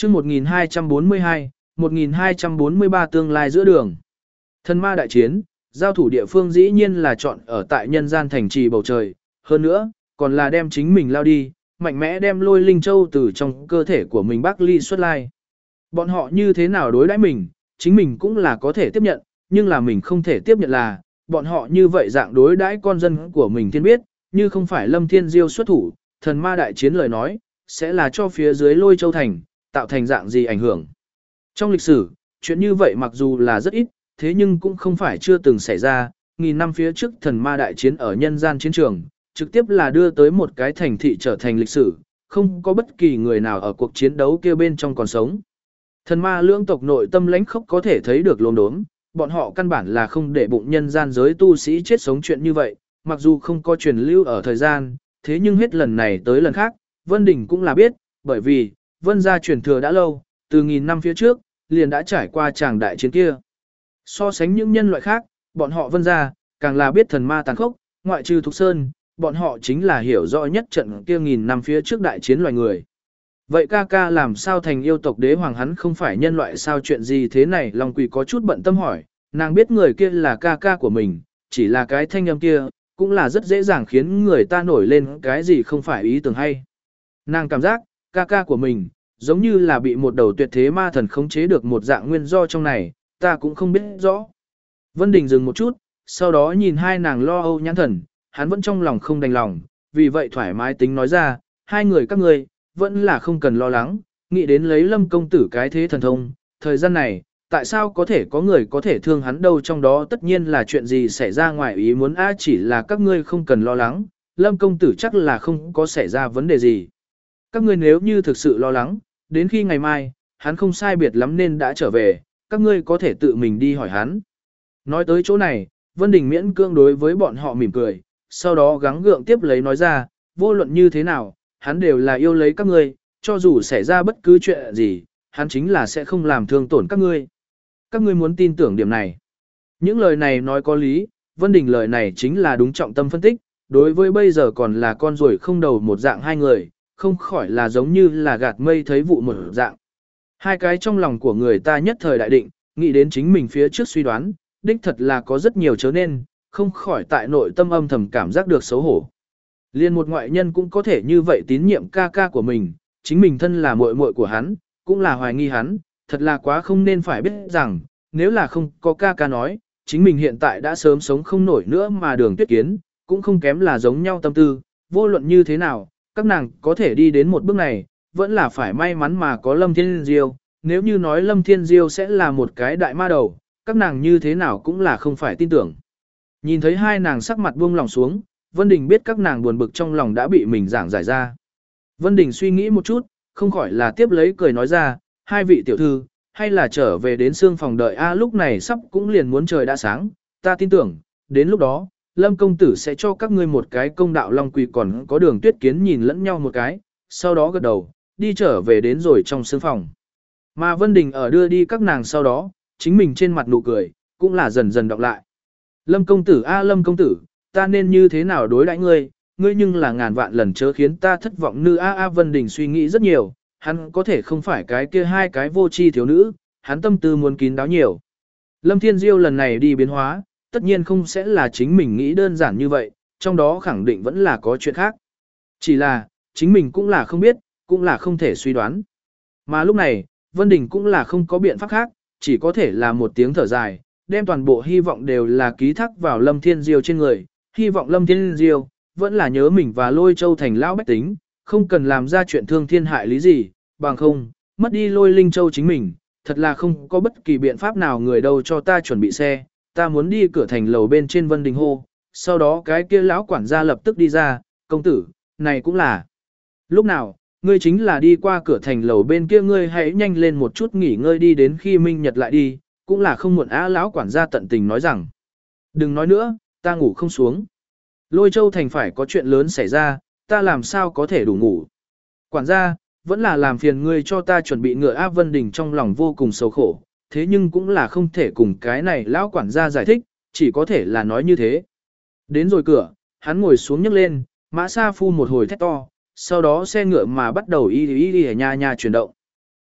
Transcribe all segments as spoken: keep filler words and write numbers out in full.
chương một nghìn hai trăm bốn mươi hai, một nghìn hai trăm bốn mươi ba tương lai giữa đường. Thần ma đại chiến, giao thủ địa phương dĩ nhiên là chọn ở tại nhân gian thành trì bầu trời, hơn nữa, còn là đem chính mình lao đi, mạnh mẽ đem lôi linh châu từ trong cơ thể của mình bác ly xuất lai. Bọn họ như thế nào đối đãi mình, chính mình cũng là có thể tiếp nhận, nhưng là mình không thể tiếp nhận là, bọn họ như vậy dạng đối đãi con dân của mình thiên biết, như không phải Lâm Thiên Diêu xuất thủ, thần ma đại chiến lời nói, sẽ là cho phía dưới lôi châu thành, tạo thành dạng gì ảnh hưởng. Trong lịch sử, chuyện như vậy mặc dù là rất ít, thế nhưng cũng không phải chưa từng xảy ra, nghìn năm phía trước thần ma đại chiến ở nhân gian chiến trường, trực tiếp là đưa tới một cái thành thị trở thành lịch sử, không có bất kỳ người nào ở cuộc chiến đấu kia bên trong còn sống. Thần ma lưỡng tộc nội tâm lãnh khốc có thể thấy được lốm đốm, bọn họ căn bản là không để bụng nhân gian giới tu sĩ chết sống chuyện như vậy, mặc dù không có truyền lưu ở thời gian, thế nhưng hết lần này tới lần khác, Vân Đình cũng là biết, bởi vì, Vân gia truyền thừa đã lâu, từ nghìn năm phía trước, liền đã trải qua tràng đại chiến kia. So sánh những nhân loại khác, bọn họ Vân gia, càng là biết thần ma tàn khốc, ngoại trừ Thục Sơn, bọn họ chính là hiểu rõ nhất trận kia nghìn năm phía trước đại chiến loài người. Vậy ca ca làm sao thành yêu tộc đế hoàng, hắn không phải nhân loại sao, chuyện gì thế này? Long Quỳ có chút bận tâm hỏi, nàng biết người kia là ca ca của mình, chỉ là cái thanh âm kia, cũng là rất dễ dàng khiến người ta nổi lên cái gì không phải ý tưởng hay. Nàng cảm giác, ca ca của mình, giống như là bị một đầu tuyệt thế ma thần khống chế được một dạng nguyên do trong này, ta cũng không biết rõ. Vân Đình dừng một chút, sau đó nhìn hai nàng lo âu nhãn thần, hắn vẫn trong lòng không đành lòng, vì vậy thoải mái tính nói ra, hai người các ngươi vẫn là không cần lo lắng, nghĩ đến lấy Lâm công tử cái thế thần thông, thời gian này, tại sao có thể có người có thể thương hắn đâu, trong đó tất nhiên là chuyện gì xảy ra ngoài ý muốn a, chỉ là các ngươi không cần lo lắng, Lâm công tử chắc là không có xảy ra vấn đề gì. Các ngươi nếu như thực sự lo lắng, đến khi ngày mai, hắn không sai biệt lắm nên đã trở về, các ngươi có thể tự mình đi hỏi hắn. Nói tới chỗ này, Vân Đình miễn cưỡng đối với bọn họ mỉm cười, sau đó gắng gượng tiếp lấy nói ra, vô luận như thế nào, hắn đều là yêu lấy các ngươi, cho dù xảy ra bất cứ chuyện gì, hắn chính là sẽ không làm thương tổn các ngươi. Các ngươi muốn tin tưởng điểm này. Những lời này nói có lý, Vân Đình lời này chính là đúng trọng tâm phân tích, đối với bây giờ còn là con ruồi không đầu một dạng hai người, không khỏi là giống như là gạt mây thấy vụ một dạng. Hai cái trong lòng của người ta nhất thời đại định, nghĩ đến chính mình phía trước suy đoán, đích thật là có rất nhiều chớ nên, không khỏi tại nội tâm âm thầm cảm giác được xấu hổ. Liên một ngoại nhân cũng có thể như vậy tín nhiệm ca ca của mình, chính mình thân là muội muội của hắn, cũng là hoài nghi hắn, thật là quá không nên phải biết rằng, nếu là không có ca ca nói, chính mình hiện tại đã sớm sống không nổi nữa mà Đường Tuyết Kiến, cũng không kém là giống nhau tâm tư, vô luận như thế nào, các nàng có thể đi đến một bước này, vẫn là phải may mắn mà có Lâm Thiên Diêu, nếu như nói Lâm Thiên Diêu sẽ là một cái đại ma đầu, các nàng như thế nào cũng là không phải tin tưởng. Nhìn thấy hai nàng sắc mặt buông lòng xuống, Vân Đình biết các nàng buồn bực trong lòng đã bị mình giảng giải ra. Vân Đình suy nghĩ một chút, không khỏi là tiếp lấy cười nói ra, hai vị tiểu thư, hay là trở về đến xương phòng đợi a, lúc này sắp cũng liền muốn trời đã sáng, ta tin tưởng, đến lúc đó, Lâm công tử sẽ cho các ngươi một cái công đạo. Long Quỳ còn có Đường Tuyết Kiến nhìn lẫn nhau một cái, sau đó gật đầu, đi trở về đến rồi trong xương phòng. Mà Vân Đình ở đưa đi các nàng sau đó, chính mình trên mặt nụ cười, cũng là dần dần đọc lại. Lâm công tử a Lâm công tử, ta nên như thế nào đối đãi ngươi, ngươi nhưng là ngàn vạn lần chớ khiến ta thất vọng nữ a a. Vân Đình suy nghĩ rất nhiều, hắn có thể không phải cái kia hai cái vô tri thiếu nữ, hắn tâm tư muốn kín đáo nhiều. Lâm Thiên Diêu lần này đi biến hóa, tất nhiên không sẽ là chính mình nghĩ đơn giản như vậy, trong đó khẳng định vẫn là có chuyện khác. Chỉ là, chính mình cũng là không biết, cũng là không thể suy đoán. Mà lúc này, Vân Đình cũng là không có biện pháp khác, chỉ có thể là một tiếng thở dài, đem toàn bộ hy vọng đều là ký thác vào Lâm Thiên Diêu trên người, hy vọng Lâm Thiên Diêu vẫn là nhớ mình và Lôi Châu thành lão bách tính, không cần làm ra chuyện thương thiên hại lý gì, bằng không, mất đi Lôi Linh Châu chính mình, thật là không có bất kỳ biện pháp nào. Người đâu cho ta chuẩn bị xe, ta muốn đi cửa thành lầu bên trên. Vân Đình hô, sau đó cái kia lão quản gia lập tức đi ra, công tử, này cũng là. Lúc nào, ngươi chính là đi qua cửa thành lầu bên kia, ngươi hãy nhanh lên một chút nghỉ ngơi đi, đến khi minh nhật lại đi, cũng là không muộn á. Lão quản gia tận tình nói rằng, đừng nói nữa, ta ngủ không xuống. Lôi Châu thành phải có chuyện lớn xảy ra, ta làm sao có thể đủ ngủ. Quản gia, vẫn là làm phiền ngươi cho ta chuẩn bị ngựa. Áp Vân Đình trong lòng vô cùng xấu khổ, thế nhưng cũng là không thể cùng cái này lão quản gia giải thích, chỉ có thể là nói như thế. Đến rồi cửa, hắn ngồi xuống nhấc lên, Mã Sa Phu một hồi thét to, sau đó xe ngựa mà bắt đầu y y y nha nha chuyển động.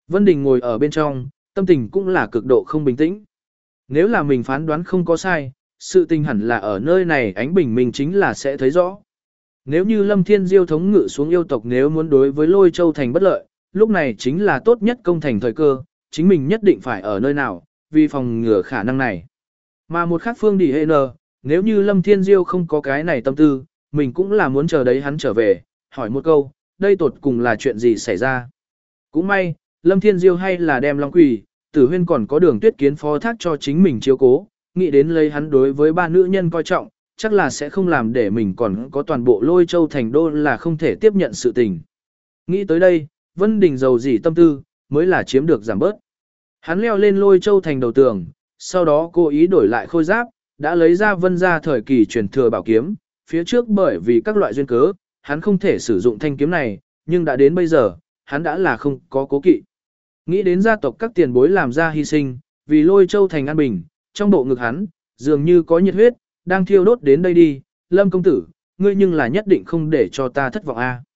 Vân Đình ngồi ở bên trong, tâm tình cũng là cực độ không bình tĩnh. Nếu là mình phán đoán không có sai, sự tình hẳn là ở nơi này ánh bình minh chính là sẽ thấy rõ. Nếu như Lâm Thiên Diêu thống ngự xuống yêu tộc nếu muốn đối với Lôi Châu Thành bất lợi, lúc này chính là tốt nhất công thành thời cơ, chính mình nhất định phải ở nơi nào, vì phòng ngừa khả năng này. Mà một khác phương đi hệ nờ, nếu như Lâm Thiên Diêu không có cái này tâm tư, mình cũng là muốn chờ đấy hắn trở về, hỏi một câu, đây tột cùng là chuyện gì xảy ra. Cũng may, Lâm Thiên Diêu hay là đem Long Quỳ, Tử Huyên còn có Đường Tuyết Kiến phó thác cho chính mình chiếu cố, nghĩ đến lấy hắn đối với ba nữ nhân coi trọng, chắc là sẽ không làm để mình còn có toàn bộ Lôi Châu Thành đô là không thể tiếp nhận sự tình. Nghĩ tới đây, Vân Đình giàu gì tâm tư, mới là chiếm được giảm bớt. Hắn leo lên Lôi Châu Thành đầu tường, sau đó cố ý đổi lại khôi giáp, đã lấy ra Vân gia thời kỳ truyền thừa bảo kiếm, phía trước bởi vì các loại duyên cớ, hắn không thể sử dụng thanh kiếm này, nhưng đã đến bây giờ, hắn đã là không có cố kỵ. Nghĩ đến gia tộc các tiền bối làm ra hy sinh, vì Lôi Châu Thành an bình, trong bộ ngực hắn, dường như có nhiệt huyết, đang thiêu đốt đến đây đi, Lâm công tử, ngươi nhưng là nhất định không để cho ta thất vọng a.